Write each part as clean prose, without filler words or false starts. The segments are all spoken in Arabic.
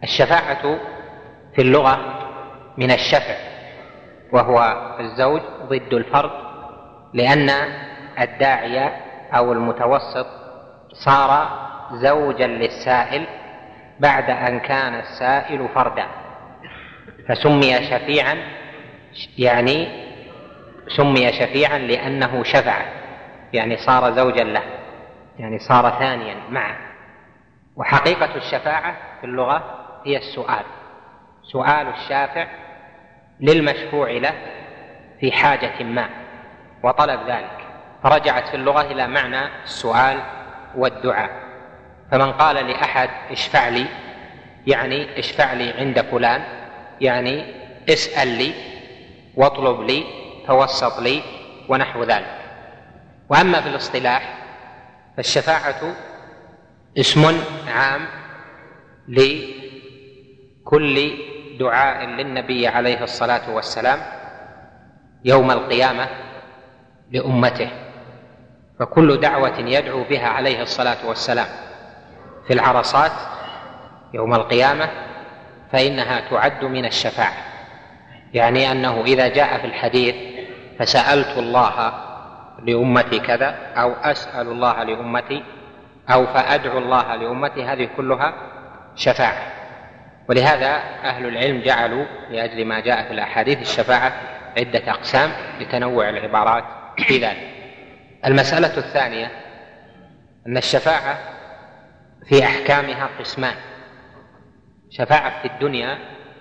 الشفاعة في اللغة من الشفع، وهو الزوج ضد الفرد، لأن الداعي أو المتوسط صار زوجا للسائل بعد أن كان السائل فردا، فسمي شفيعا، يعني سمي شفيعا لأنه شفع، يعني صار زوجا له، يعني صار ثانيا معه. وحقيقة الشفاعة في اللغة هي السؤال، سؤال الشافع للمشفوع له في حاجة ما وطلب ذلك، فرجعت في اللغة إلى معنى السؤال والدعاء. فمن قال لأحد اشفع لي، يعني اشفع لي عند فلان، يعني اسأل لي واطلب لي توسط لي ونحو ذلك. وأما في الاصطلاح فالشفاعة اسم عام لكل دعاء للنبي عليه الصلاة والسلام يوم القيامة لأمته، فكل دعوة يدعو بها عليه الصلاة والسلام في العرصات يوم القيامة فإنها تعد من الشفاعة، يعني أنه إذا جاء في الحديث فسألت الله لأمتي كذا، أو أسأل الله لأمتي، أو فأدعو الله لأمتي، هذه كلها شفاعة. ولهذا أهل العلم جعلوا لأجل ما جاء في الأحاديث الشفاعة عدة أقسام لتنوع العبارات في ذلك. المسألة الثانية أن الشفاعة في أحكامها قسمان: شفاعة في الدنيا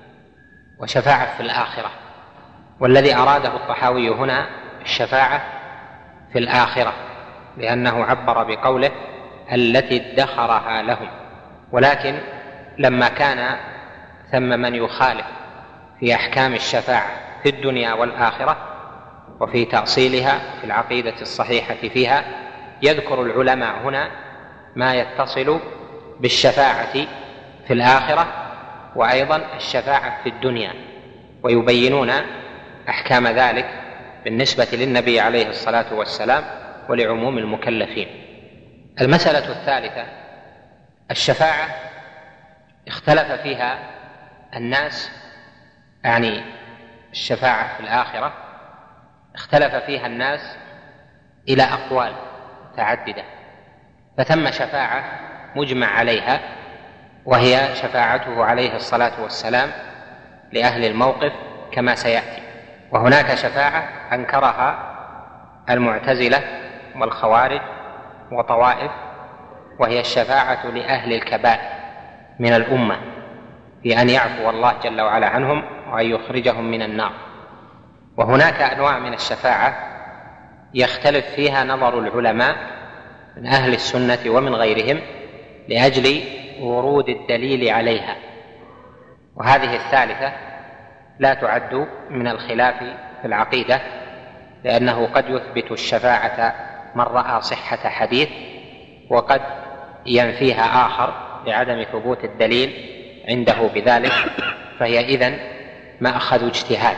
وشفاعة في الآخرة، والذي أراده الطحاوي هنا الشفاعة في الآخرة، لأنه عبر بقوله التي ادخرها لهم. ولكن لما كان ثم من يخالف في أحكام الشفاعة في الدنيا والآخرة وفي تأصيلها في العقيدة الصحيحة فيها، يذكر العلماء هنا ما يتصل بالشفاعة في الآخرة وأيضا الشفاعة في الدنيا، ويبينون أحكام ذلك بالنسبة للنبي عليه الصلاة والسلام ولعموم المكلفين. المسألة الثالثة: الشفاعة اختلف فيها الناس، يعني الشفاعة في الآخرة اختلف فيها الناس إلى أقوال متعددة، فثم شفاعة مجمع عليها وهي شفاعته عليه الصلاة والسلام لأهل الموقف كما سيأتي، وهناك شفاعة أنكرها المعتزلة والخوارج وطوائف، وهي الشفاعة لأهل الكبائر من الأمة في أن يعفو الله جل وعلا عنهم وأن يخرجهم من النار. وهناك أنواع من الشفاعة يختلف فيها نظر العلماء من أهل السنة ومن غيرهم لأجل ورود الدليل عليها، وهذه الثالثة لا تعد من الخلاف في العقيدة، لأنه قد يثبت الشفاعة من رأى صحة حديث، وقد ينفيها آخر لعدم ثبوت الدليل عنده بذلك، فهي إذن مأخذ اجتهاد.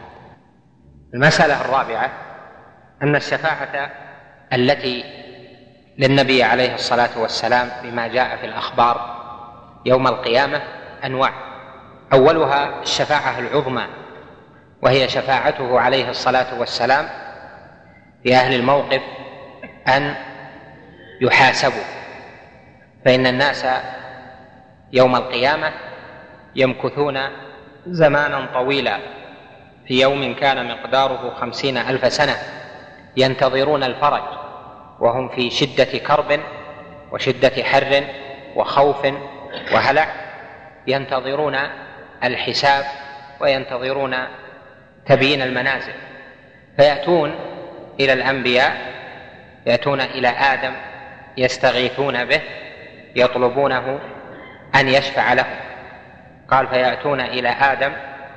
المسألة الرابعة أن الشفاعة التي للنبي عليه الصلاة والسلام بما جاء في الأخبار يوم القيامة أنواع: أولها الشفاعة العظمى، وهي شفاعته عليه الصلاة والسلام في أهل الموقف أن يحاسبوا، فإن الناس يوم القيامة يمكثون زمانا طويلا في يوم كان مقداره 50,000 سنة ينتظرون الفرج، وهم في شدة كرب وشدة حر وخوف وهلع، ينتظرون الحساب وينتظرون تبيين المنازل، فيأتون إلى الأنبياء، يأتون إلى آدم يستغيثون به يطلبونه أن يشفع لهم. قال: فيأتون إلى آدم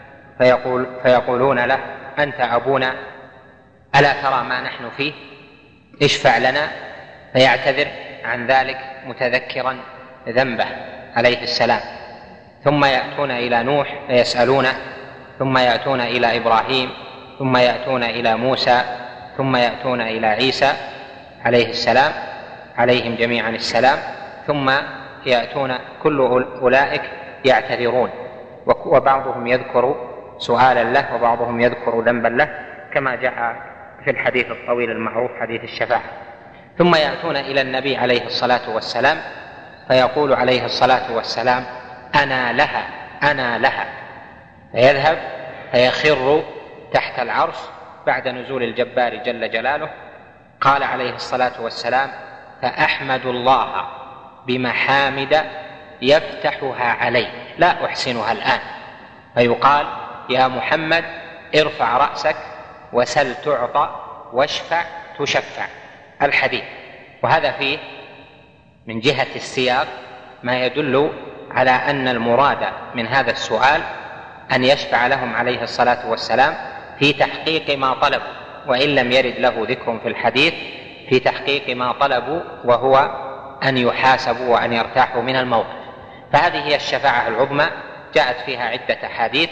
فيقولون له: أنت أبونا، ألا ترى ما نحن فيه؟ اشفع لنا. فيعتذر عن ذلك متذكرا ذنبه عليه السلام. ثم يأتون إلى نوح فيسألونه، ثم يأتون إلى إبراهيم، ثم يأتون إلى موسى، ثم يأتون إلى عيسى عليه السلام، عليهم جميعا السلام، ثم يأتون كل أولئك يعتذرون، وبعضهم يذكر سؤالا له وبعضهم يذكر ذنبا له، كما جاء في الحديث الطويل المعروف حديث الشفاعة. ثم يأتون إلى النبي عليه الصلاة والسلام فيقول عليه الصلاة والسلام: أنا لها أنا لها، فيذهب فيخر تحت العرش بعد نزول الجبار جل جلاله. قال عليه الصلاة والسلام: فأحمد الله بمحامد يفتحها علي لا أحسنها الآن، فيقال: يا محمد ارفع رأسك وسل تعطى واشفع تشفع. الحديث. وهذا فيه من جهة السياق ما يدل على أن المراد من هذا السؤال أن يشفع لهم عليه الصلاة والسلام في تحقيق ما طلبوا، وإن لم يرد له ذكر في الحديث، في تحقيق ما طلبوا وهو أن يحاسبوا وأن يرتاحوا من الموقف. فهذه هي الشفاعة العظمى، جاءت فيها عدة أحاديث،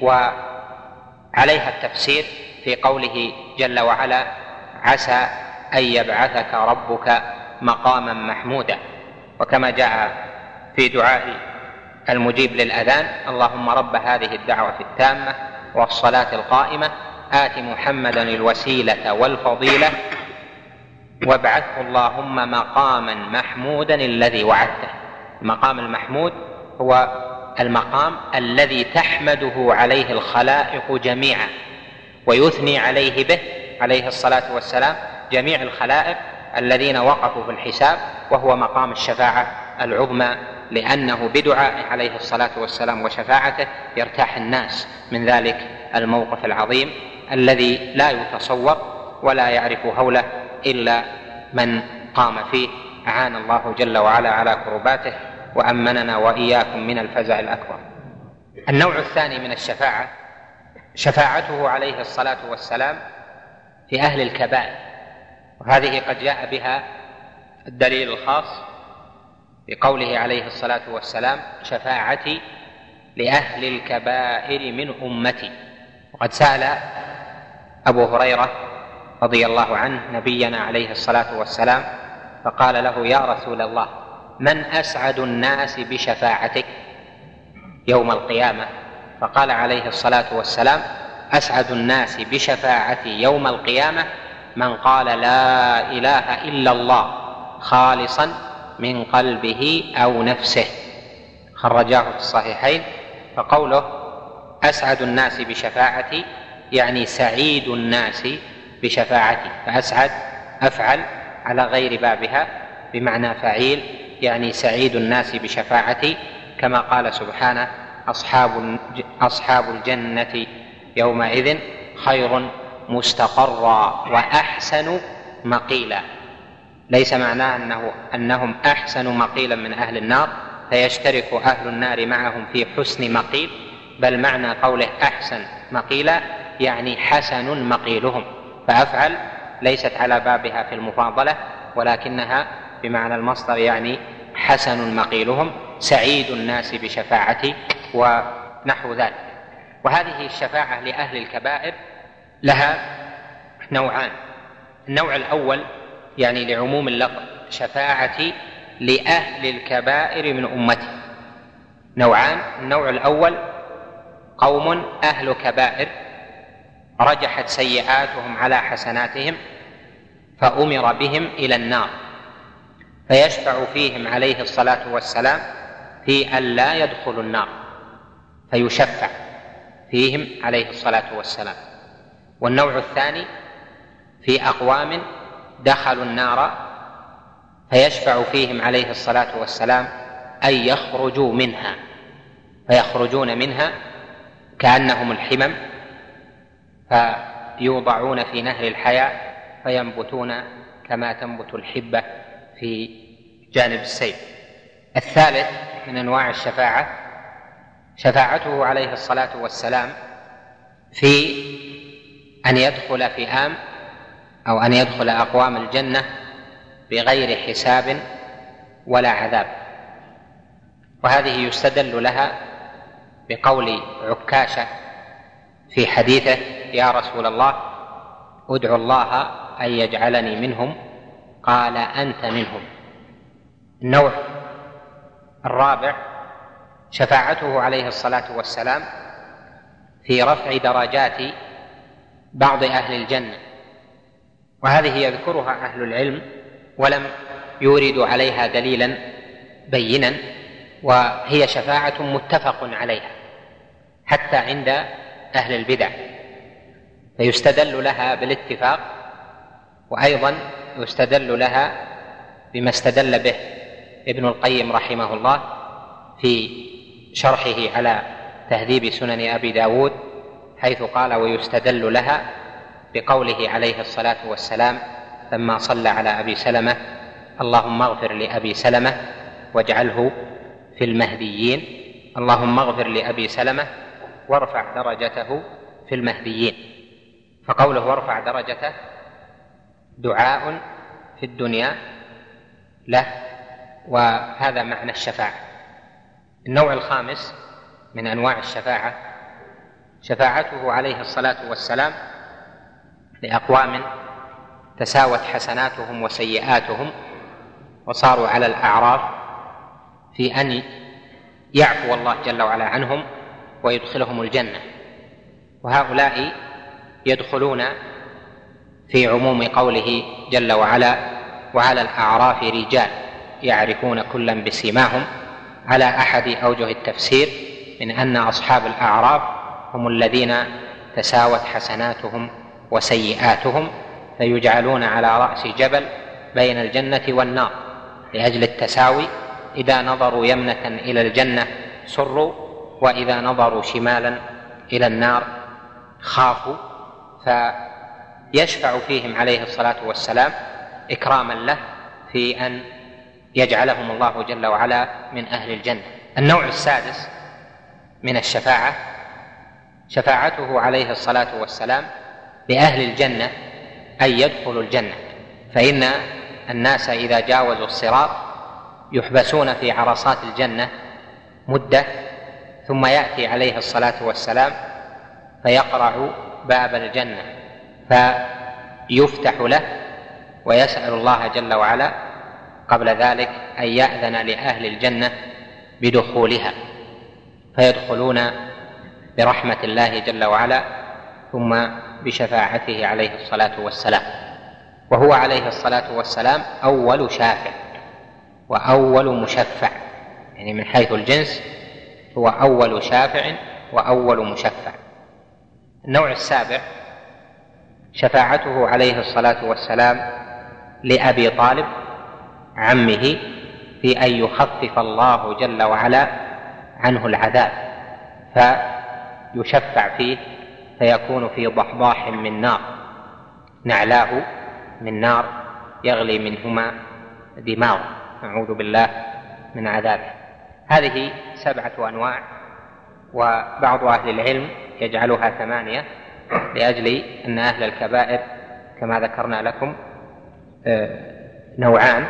وعليها التفسير في قوله جل وعلا: عسى أن يبعثك ربك مقاما محمودا. وكما جاء في دعاء المجيب للأذان: اللهم رب هذه الدعوة التامة والصلاة القائمة آت محمدا الوسيلة والفضيلة وابعثه اللهم مقاما محمودا الذي وعدته. المقام المحمود هو المقام الذي تحمده عليه الخلائق جميعا ويثني عليه به عليه الصلاة والسلام جميع الخلائق الذين وقفوا في الحساب، وهو مقام الشفاعة العظمى، لأنه بدعائه عليه الصلاة والسلام وشفاعته يرتاح الناس من ذلك الموقف العظيم الذي لا يتصور ولا يعرف هوله إلا من قام فيه. أعان الله جل وعلا على كرباته وأمننا وإياكم من الفزع الأكبر. النوع الثاني من الشفاعة شفاعته عليه الصلاة والسلام في أهل الكبائر، وهذه قد جاء بها الدليل الخاص بقوله عليه الصلاة والسلام: شفاعتي لأهل الكبائر من أمتي. وقد سأل أبو هريرة رضي الله عنه نبينا عليه الصلاة والسلام فقال له: يا رسول الله، من أسعد الناس بشفاعتك يوم القيامة؟ فقال عليه الصلاة والسلام: أسعد الناس بشفاعتي يوم القيامة من قال لا إله إلا الله خالصا من قلبه أو نفسه. خرجاه في الصحيحين. فقوله أسعد الناس بشفاعتي يعني سعيد الناس بشفاعتي، فأسعد أفعل على غير بابها بمعنى فعيل، يعني سعيد الناس بشفاعتي، كما قال سبحانه: أصحاب الجنة يومئذ خير مستقرا وأحسن مقيلا. ليس معناه أنهم أحسن مقيلا من أهل النار فيشترك أهل النار معهم في حسن مقيل، بل معنى قوله أحسن مقيلا يعني حسن مقيلهم، فأفعل ليست على بابها في المفاضلة ولكنها بمعنى المصدر، يعني حسن مقيلهم، سعيد الناس بشفاعتي ونحو ذلك. وهذه الشفاعة لأهل الكبائر لها نوعان: النوع الأول يعني لعموم اللفظ شفاعتي لأهل الكبائر من أمتي نوعان. النوع الأول قوم أهل كبائر رجحت سيئاتهم على حسناتهم فأمر بهم إلى النار، فيشفع فيهم عليه الصلاة والسلام في أن لا يدخلوا النار، فيشفع فيهم عليه الصلاة والسلام. والنوع الثاني في أقوام دخلوا النار فيشفع فيهم عليه الصلاة والسلام أن يخرجوا منها، فيخرجون منها كأنهم الحمم، فيوضعون في نهر الحياة فينبتون كما تنبت الحبة في جانب السيف. الثالث من أنواع الشفاعة شفاعته عليه الصلاة والسلام في أن يدخل فئام أو أن يدخل أقوام الجنة بغير حساب ولا عذاب، وهذه يستدل لها بقول عكاشة في حديثه: يا رسول الله ادعو الله أن يجعلني منهم، قال أنت منهم. النوع الرابع شفاعته عليه الصلاة والسلام في رفع درجات بعض أهل الجنة، وهذه يذكرها أهل العلم ولم يوردوا عليها دليلا بينا، وهي شفاعة متفق عليها حتى عند أهل البدع، فيستدل لها بالاتفاق، وأيضا يستدل لها بما استدل به ابن القيم رحمه الله في شرحه على تهذيب سنن أبي داود، حيث قال: ويستدل لها بقوله عليه الصلاة والسلام لما صلى على أبي سلمة: اللهم اغفر لأبي سلمة واجعله في المهديين. اللهم اغفر لأبي سلمة وارفع درجته في المهديين. فقوله وارفع درجته دعاء في الدنيا له، وهذا معنى الشفاعة. النوع الخامس من أنواع الشفاعة شفاعته عليه الصلاة والسلام لأقوام تساوت حسناتهم وسيئاتهم وصاروا على الأعراف، في أن يعفو الله جل وعلا عنهم ويدخلهم الجنة، وهؤلاء يدخلون في عموم قوله جل وعلا: وعلى الأعراف رجال يعرفون كلا بسيماهم، على أحد أوجه التفسير من أن أصحاب الأعراف هم الذين تساوت حسناتهم وسيئاتهم، فيجعلون على رأس جبل بين الجنة والنار لأجل التساوي، إذا نظروا يمنة إلى الجنة سروا، وإذا نظروا شمالا إلى النار خافوا، فيشفع فيهم عليه الصلاة والسلام إكراما له في أن يجعلهم الله جل وعلا من أهل الجنة. النوع السادس من الشفاعة شفاعته عليه الصلاة والسلام لأهل الجنة أن يدخلوا الجنة، فإن الناس إذا جاوزوا الصراط يحبسون في عرصات الجنة مدة، ثم يأتي عليه الصلاة والسلام فيقرع باب الجنة فيفتح له، ويسأل الله جل وعلا قبل ذلك أن يأذن لأهل الجنة بدخولها، فيدخلون برحمة الله جل وعلا ثم بشفاعته عليه الصلاة والسلام. وهو عليه الصلاة والسلام أول شافع وأول مشفع، يعني من حيث الجنس هو أول شافع وأول مشفع. النوع السابع شفاعته عليه الصلاة والسلام لأبي طالب عمه في أن يخفف الله جل وعلا عنه العذاب، فيشفع فيه فيكون في ضحضاح من نار، نعلاه من نار يغلي منهما دماغه، نعوذ بالله من عذابه. هذه 7 أنواع، وبعض أهل العلم يجعلها 8 لأجل أن أهل الكبائر كما ذكرنا لكم نوعان،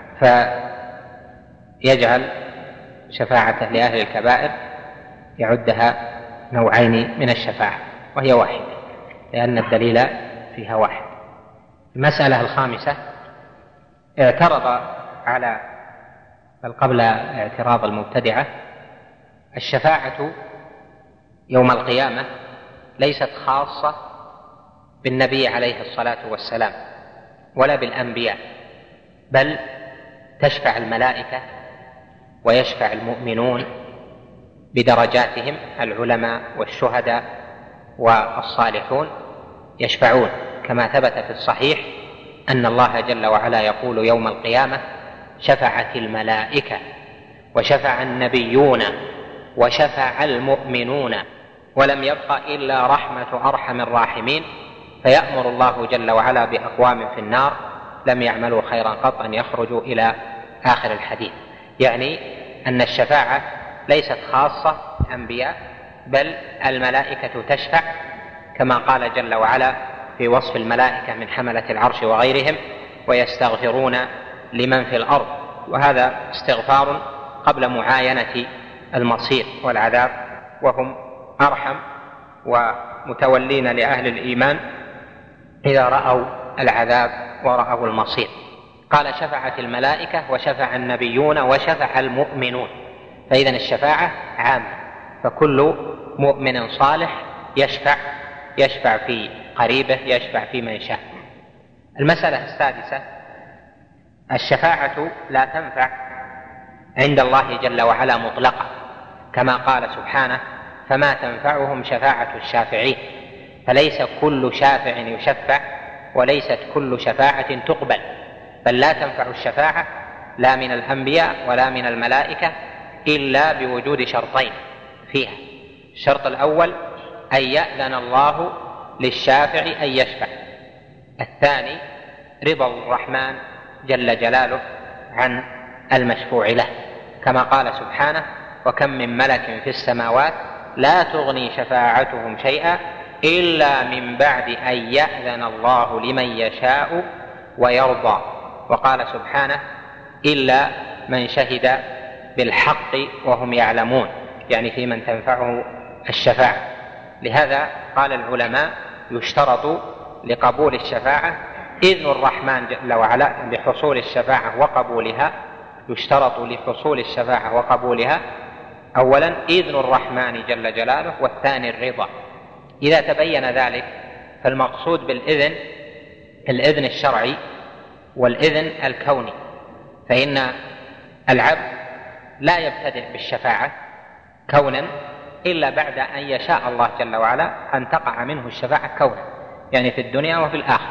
فيجعل شفاعته لأهل الكبائر يعدها نوعين من الشفاعة، وهي واحدة لأن الدليل فيها واحد. المسألة الخامسة اعترض على بل قبل اعتراض المبتدعة الشفاعة يوم القيامة ليست خاصة بالنبي عليه الصلاة والسلام ولا بالأنبياء، بل تشفع الملائكة ويشفع المؤمنون بدرجاتهم، العلماء والشهداء والصالحون يشفعون، كما ثبت في الصحيح أن الله جل وعلا يقول يوم القيامة: شفعت الملائكة وشفع النبيون وشفع المؤمنون ولم يبق إلا رحمة أرحم الراحمين، فيأمر الله جل وعلا بأقوام في النار لم يعملوا خيرا قط أن يخرجوا إلى آخر الحديث. يعني أن الشفاعة ليست خاصة بالأنبياء، بل الملائكة تشفع، كما قال جل وعلا في وصف الملائكة من حملة العرش وغيرهم: ويستغفرون لمن في الأرض. وهذا استغفار قبل معاينة المصير والعذاب، وهم أرحم ومتولين لأهل الإيمان إذا رأوا العذاب ورأوا المصير. قال: شفعت الملائكة وشفع النبيون وشفع المؤمنون. فإذن الشفاعة عامة، فكل مؤمن صالح يشفع في قريبه، يشفع في من شاء. المسألة السادسة: الشفاعة لا تنفع عند الله جل وعلا مطلقة، كما قال سبحانه: فما تنفعهم شفاعة الشافعين. فليس كل شافع يشفع، وليست كل شفاعة تقبل، بل لا تنفع الشفاعة لا من الأنبياء ولا من الملائكة إلا بوجود شرطين فيها. الشرط الأول أن يأذن الله للشافع أن يشفع، الثاني رضا الرحمن جل جلاله عن المشفوع له، كما قال سبحانه: وكم من ملك في السماوات لا تغني شفاعتهم شيئا إلا من بعد أن يأذن الله لمن يشاء ويرضى. وقال سبحانه: إلا من شهد بالحق وهم يعلمون، يعني في من تنفعه الشفاعة. لهذا قال العلماء: يشترط لقبول الشفاعة إذن الرحمن جل وعلا لحصول الشفاعة وقبولها. يشترط لحصول الشفاعة وقبولها أولا إذن الرحمن جل جلاله، والثاني الرضا. إذا تبين ذلك فالمقصود بالإذن الإذن الشرعي والإذن الكوني، فإن العبد لا يبتدئ بالشفاعة كونا إلا بعد أن يشاء الله جل وعلا أن تقع منه الشفاعة كونا، يعني في الدنيا وفي الآخرة.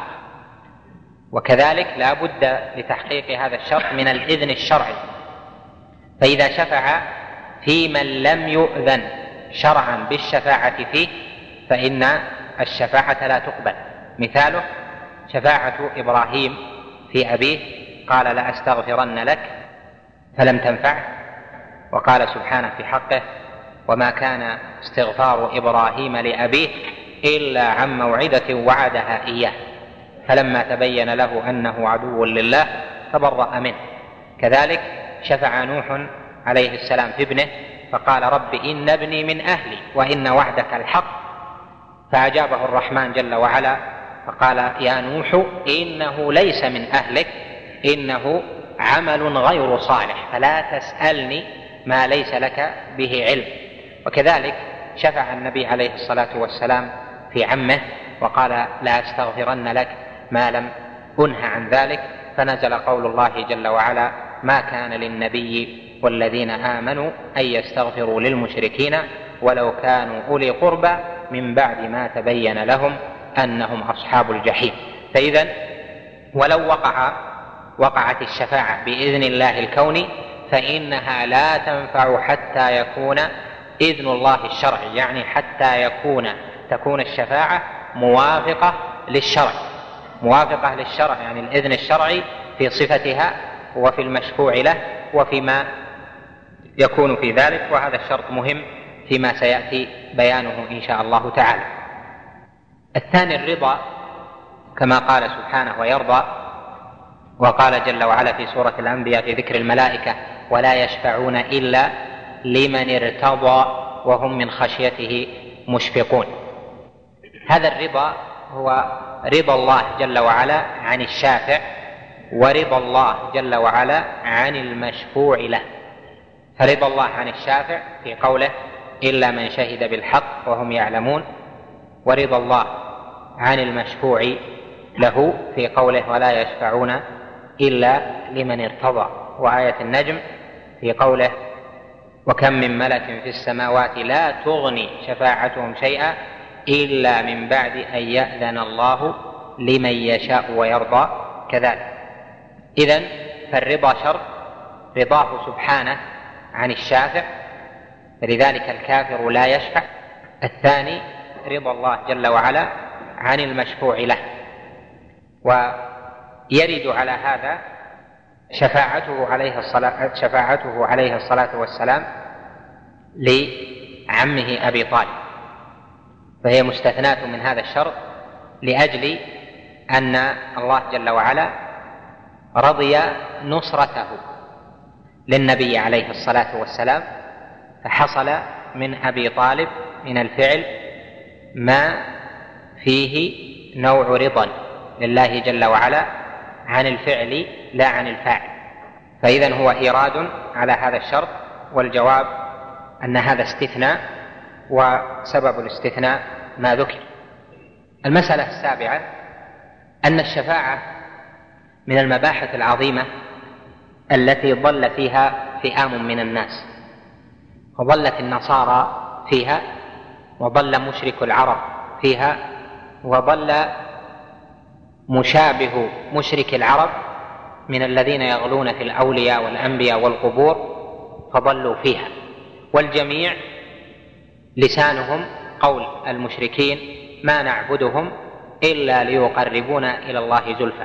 وكذلك لا بد لتحقيق هذا الشرط من الإذن الشرعي، فإذا شفع في من لم يؤذن شرعا بالشفاعة فيه فإن الشفاعة لا تقبل. مثاله شفاعة إبراهيم في أبيه، قال: لأستغفرن لك، فلم تنفعه. وقال سبحانه في حقه: وما كان استغفار إبراهيم لأبيه إلا عن موعدة وعدها إياه، فلما تبين له أنه عدو لله تبرأ منه. كذلك شفع نوح عليه السلام في ابنه، فقال: رب إن ابني من أهلي وإن وعدك الحق، فأجابه الرحمن جل وعلا فقال: يا نوح إنه ليس من أهلك، إنه عمل غير صالح، فلا تسألني ما ليس لك به علم. وكذلك شفع النبي عليه الصلاة والسلام في عمه، وقال: لا أستغفرن لك ما لم أنه عن ذلك، فنزل قول الله جل وعلا: ما كان للنبي والذين آمنوا أن يستغفروا للمشركين ولو كانوا أولي قربى من بعد ما تبين لهم أنهم أصحاب الجحيم. فإذن ولو وقعت الشفاعة بإذن الله الكوني فإنها لا تنفع حتى يكون إذن الله الشرعي، يعني حتى تكون الشفاعة موافقة للشرع، يعني الإذن الشرعي في صفتها وفي المشفوع له وفيما يكون في ذلك. وهذا الشرط مهم فيما سيأتي بيانه إن شاء الله تعالى. الثاني الرضا، كما قال سبحانه: ويرضى. وقال جل وعلا في سورة الأنبياء في ذكر الملائكة: ولا يشفعون إلا لمن ارتضى وهم من خشيته مشفقون. هذا الرضا هو رضا الله جل وعلا عن الشافع، ورضا الله جل وعلا عن المشفوع له. فرضا الله عن الشافع في قوله: إلا من شهد بالحق وهم يعلمون، ورضا الله عن المشفوع له في قوله: ولا يشفعون إلا لمن ارتضى. وآية النجم في قوله: وكم من ملك في السماوات لا تغني شفاعتهم شيئا إلا من بعد أن يأذن الله لمن يشاء ويرضى. كذلك إذن فالرضا شرط، رضاه سبحانه عن الشافع، فلذلك الكافر لا يشفع. الثاني رضا الله جل وعلا عن المشفوع له. ويرد على هذا شفاعته عليه الصلاة والسلام لعمه أبي طالب، فهي مستثناة من هذا الشرط لأجل أن الله جل وعلا رضي نصرته للنبي عليه الصلاة والسلام، فحصل من أبي طالب من الفعل ما فيه نوع رضا لله جل وعلا عن الفعل لا عن الفاعل. فإذن هو إيراد على هذا الشرط والجواب أن هذا استثناء، وسبب الاستثناء ما ذكر. المسألة السابعة أن الشفاعة من المباحث العظيمة التي ضل فيها فئام من الناس، وضلت النصارى فيها، وضل مشرك العرب فيها، وضل مشابه مشرك العرب من الذين يغلون في الأولياء والأنبياء والقبور فضلوا فيها، والجميع لسانهم قول المشركين: ما نعبدهم إلا ليقربونا إلى الله زلفى.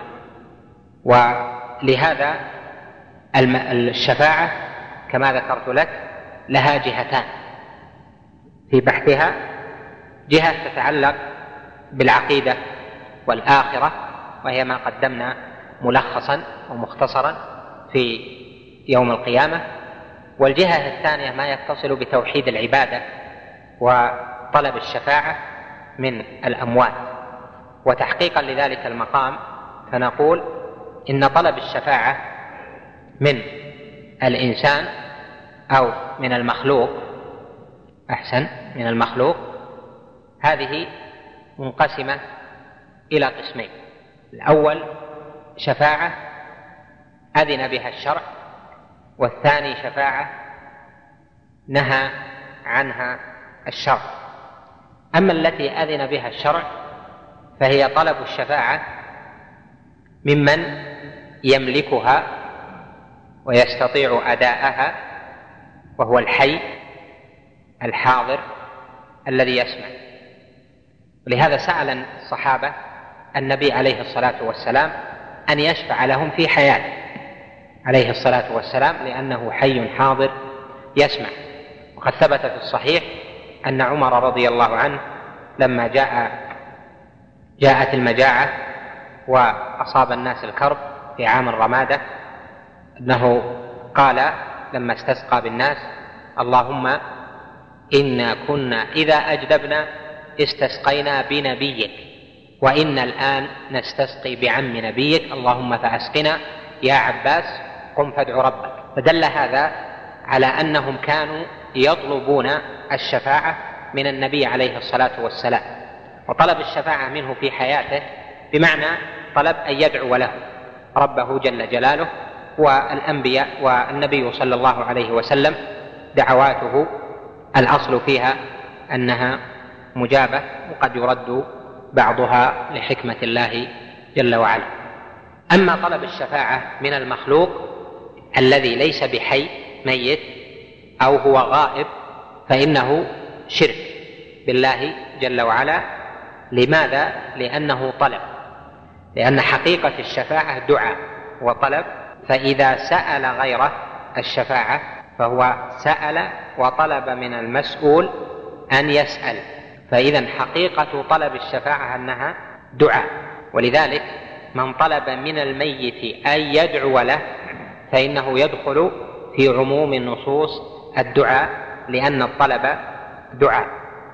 ولهذا الشفاعة كما ذكرت لك لها جهتان في بحثها: جهة تتعلق بالعقيدة والآخرة، وهي ما قدمنا ملخصا ومختصرا في يوم القيامة، والجهة الثانية ما يتصل بتوحيد العبادة وطلب الشفاعة من الأموات. وتحقيقا لذلك المقام فنقول إن طلب الشفاعة من الإنسان أو من المخلوق، أحسن، من المخلوق، هذه منقسمة إلى قسمين: الأول شفاعة أذن بها الشرع، والثاني شفاعة نهى عنها الشرع. أما التي أذن بها الشرع فهي طلب الشفاعة ممن يملكها ويستطيع أداءها، وهو الحي الحاضر الذي يسمع. ولهذا سأل الصحابة النبي عليه الصلاة والسلام أن يشفع لهم في حياته عليه الصلاة والسلام، لأنه حي حاضر يسمع. وقد ثبت في الصحيح أن عمر رضي الله عنه لما جاءت المجاعة وأصاب الناس الكرب في عام الرمادة، أنه قال لما استسقى بالناس: اللهم إنا كنا إذا أجدبنا استسقينا بنبيك، وإن الآن نستسقي بعم نبيك، اللهم فأسقنا يا عباس، قم فادع ربك. فدل هذا على أنهم كانوا يطلبون الشفاعة من النبي عليه الصلاة والسلام، وطلب الشفاعة منه في حياته بمعنى طلب أن يدعو له ربه جل جلاله. والأنبياء والنبي صلى الله عليه وسلم دعواته الأصل فيها أنها مجابة، وقد يرد بعضها لحكمة الله جل وعلا. أما طلب الشفاعة من المخلوق الذي ليس بحي، ميت أو هو غائب، فإنه شرك بالله جل وعلا. لماذا؟ لأنه طلب، لأن حقيقة الشفاعة دعاء وطلب، فإذا سأل غيره الشفاعة فهو سأل وطلب من المسؤول أن يسأل، فإذا حقيقة طلب الشفاعة أنها دعاء. ولذلك من طلب من الميت أن يدعو له فإنه يدخل في عموم النصوص الدعاء، لأن الطلب دعاء.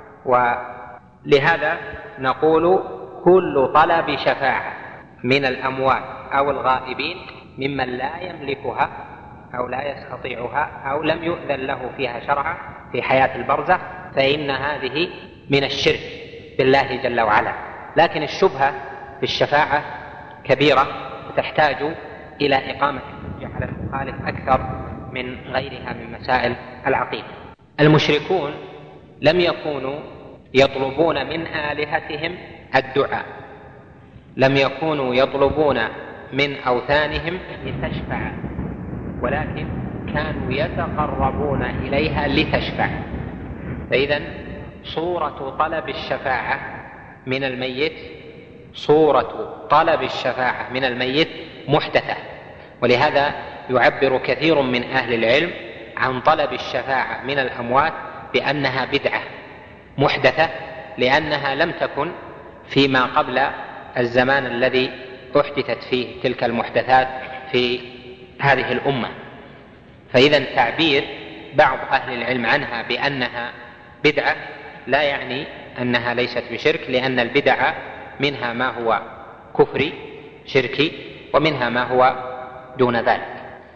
ولهذا نقول كل طلب شفاعة من الأموات أو الغائبين ممن لا يملكها أو لا يستطيعها أو لم يؤذن له فيها شرعا في حياة البرزخ، فإن هذه من الشرك بالله جل وعلا. لكن الشبهة في الشفاعة كبيرة وتحتاج إلى إقامة الحجة على المخالف أكثر من غيرها من مسائل العقيدة. المشركون لم يكونوا يطلبون من آلهتهم الدعاء، لم يكونوا يطلبون من أوثانهم لتشفع، ولكن كانوا يتقربون إليها لتشفع. فإذا صورة طلب الشفاعة من الميت، صورة طلب الشفاعة من الميت محدثة. ولهذا يعبر كثير من أهل العلم عن طلب الشفاعة من الأموات بأنها بدعة محدثة، لأنها لم تكن فيما قبل الزمان الذي أحدثت فيه تلك المحدثات في هذه الأمة. فإذا تعبير بعض أهل العلم عنها بأنها بدعة لا يعني أنها ليست بشرك، لأن البدع منها ما هو كفري شركي، ومنها ما هو دون ذلك.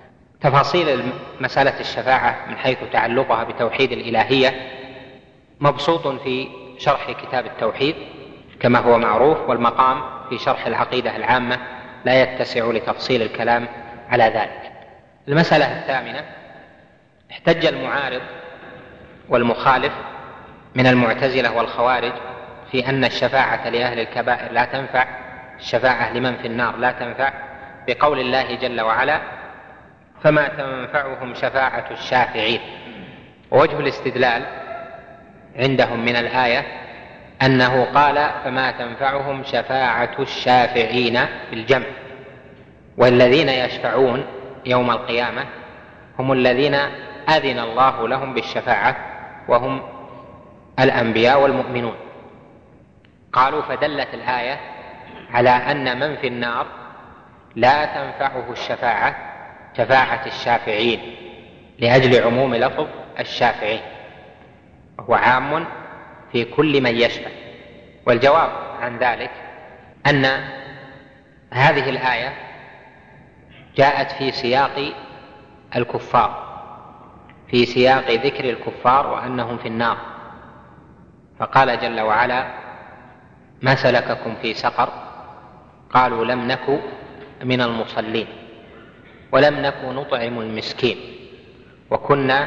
تفاصيل مسألة الشفاعة من حيث تعلقها بتوحيد الإلهية مبسوط في شرح كتاب التوحيد كما هو معروف، والمقام في شرح العقيدة العامة لا يتسع لتفصيل الكلام على ذلك. المسألة الثامنة: احتج المعارض والمخالف من المعتزلة والخوارج في أن الشفاعة لأهل الكبائر لا تنفع، الشفاعة لمن في النار لا تنفع، بقول الله جل وعلا: فما تنفعهم شفاعة الشافعين. ووجه الاستدلال عندهم من الآية أنه قال: فما تنفعهم شفاعة الشافعين بالجمع، والذين يشفعون يوم القيامة هم الذين أذن الله لهم بالشفاعة وهم الأنبياء والمؤمنون. قالوا: فدلت الآية على أن من في النار لا تنفعه الشفاعة شفاعة الشافعين لأجل عموم لفظ الشافعين، وهو عام في كل من يشفع. والجواب عن ذلك أن هذه الآية جاءت في سياق الكفار، في سياق ذكر الكفار وأنهم في النار، فقال جل وعلا: ما سلككم في سقر؟ قالوا: لم نك من المصلين ولم نك نطعم المسكين وكنا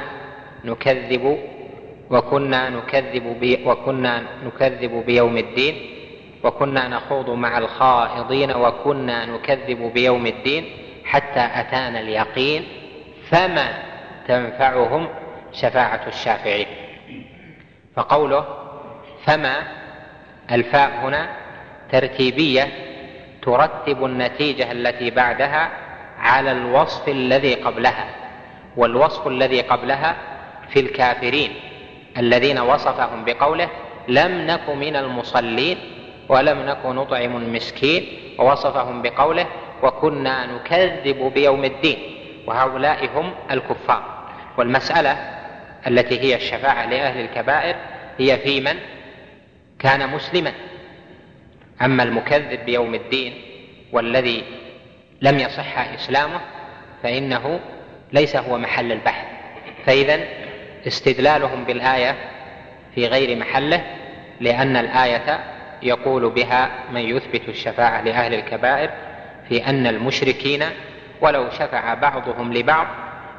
نكذب بيوم الدين وكنا نخوض مع الخائضين وكنا نكذب بيوم الدين حتى أتانا اليقين فما تنفعهم شفاعة الشافعين. فقوله فما، الفاء هنا ترتيبية ترتب النتيجة التي بعدها على الوصف الذي قبلها، والوصف الذي قبلها في الكافرين الذين وصفهم بقوله: لم نك من المصلين ولم نك نطعم المسكين، ووصفهم بقوله: وكنا نكذب بيوم الدين، وهؤلاء هم الكفار. والمسألة التي هي الشفاعة لأهل الكبائر هي في من كان مسلما. أما المكذب بيوم الدين والذي لم يصح إسلامه فإنه ليس هو محل البحث. فإذن استدلالهم بالآية في غير محله، لأن الآية يقول بها من يثبت الشفاعة لأهل الكبائر في أن المشركين ولو شفع بعضهم لبعض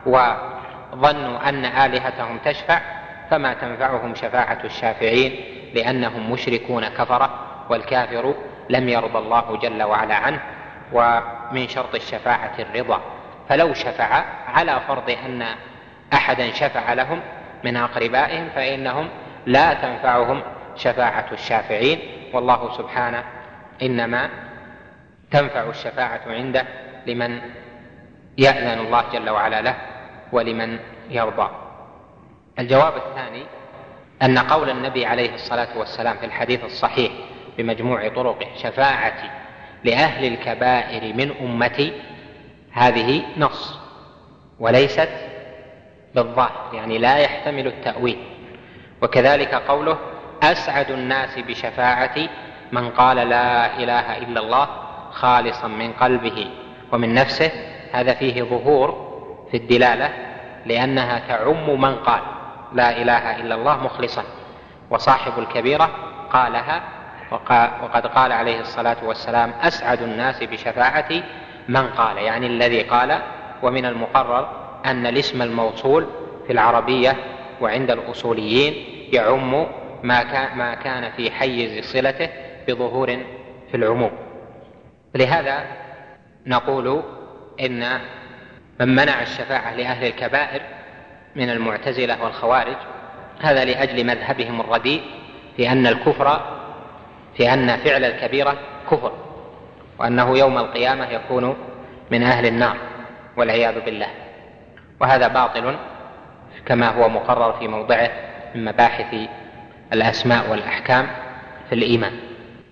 وظنوا أن آلهتهم تشفع فما تنفعهم شفاعة الشافعين لأنهم مشركون كفرة، والكافر لم يرضى الله جل وعلا عنه، ومن شرط الشفاعة الرضا. فلو شفع على فرض أن أحدا شفع لهم من أقربائهم فإنهم لا تنفعهم شفاعة الشافعين، والله سبحانه إنما تنفع الشفاعة عنده لمن يأذن الله جل وعلا له ولمن يرضى. الجواب الثاني أن قول النبي عليه الصلاة والسلام في الحديث الصحيح بمجموع طرقه: شفاعتي لأهل الكبائر من أمتي، هذه نص وليست بالظاهر، يعني لا يحتمل التأويل. وكذلك قوله: أسعد الناس بشفاعتي من قال لا إله إلا الله خالصا من قلبه ومن نفسه، هذا فيه ظهور في الدلالة لأنها تعم من قال لا إله إلا الله مخلصا، وصاحب الكبيرة قالها، وقد قال عليه الصلاة والسلام: أسعد الناس بشفاعتي من قال، يعني الذي قال. ومن المقرر أن الاسم الموصول في العربية وعند الأصوليين يعم ما كان في حيز صلته بظهور في العموم. لهذا نقول إن من منع الشفاعة لأهل الكبائر من المعتزلة والخوارج هذا لأجل مذهبهم الرديء في أن فعل الكبيرة كفر، وأنه يوم القيامة يكون من أهل النار والعياذ بالله. وهذا باطل كما هو مقرر في موضعه من مباحث الأسماء والأحكام في الإيمان.